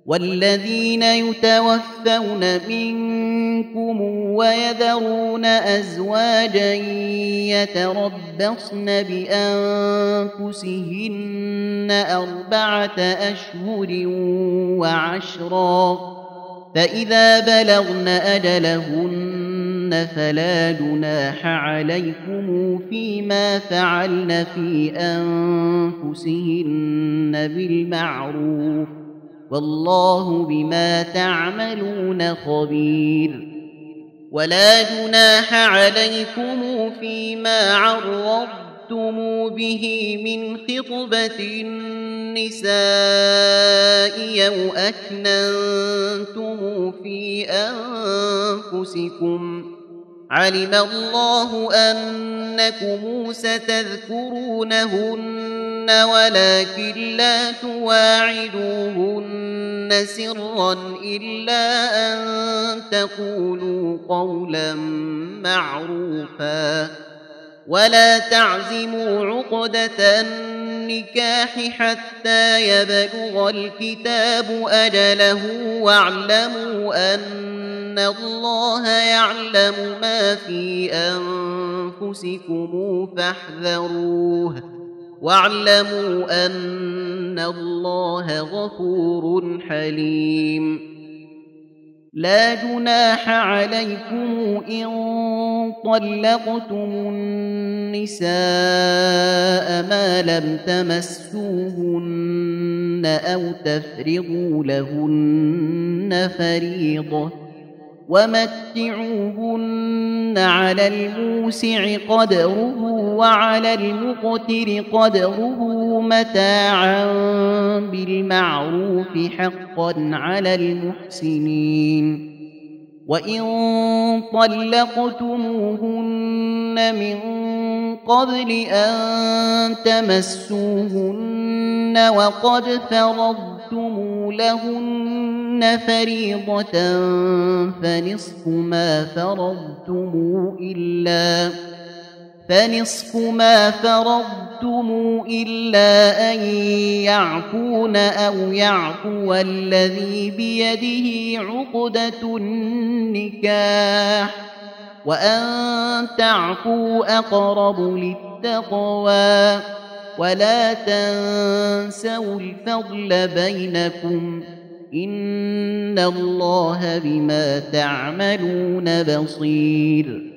والذين يتوفون منكم ويذرون أزواجا يتربصن بأنفسهن 4 أشهر و10 فإذا بلغن أجلهن فلا جناح عليكم فيما فعلن في أنفسهن بالمعروف والله بما تعملون خبير. ولا جناح عليكم فيما عرضتم به من خطبة النساء أو أكننتم في أنفسكم علم الله أنكم ستذكرونهن ولكن لا تواعدوهن سرا إلا أن تقولوا قولا معروفا ولا تعزموا عقدة النكاح حتى يبلغ الكتاب أجله واعلموا أن الله يعلم ما في أنفسكم فاحذروه واعلموا أن الله غفور حليم. لا جناح عليكم إن طلقتم النساء ما لم تمسوهن أو تفرضوا لهن فريضة ومتعوهن على الموسع قدره وعلى المقتر قدره متاعا بالمعروف حقا على المحسنين. وإن طلقتموهن من قبل أن تمسوهن وقد فرضتم لهن فريضة فنصف ما فرضتم إلا أن يعفون أو يعفو الذي بيده عقدة النكاح وأن تعفوا أقرب للتقوى ولا تنسوا الفضل بينكم إن الله بما تعملون بصير.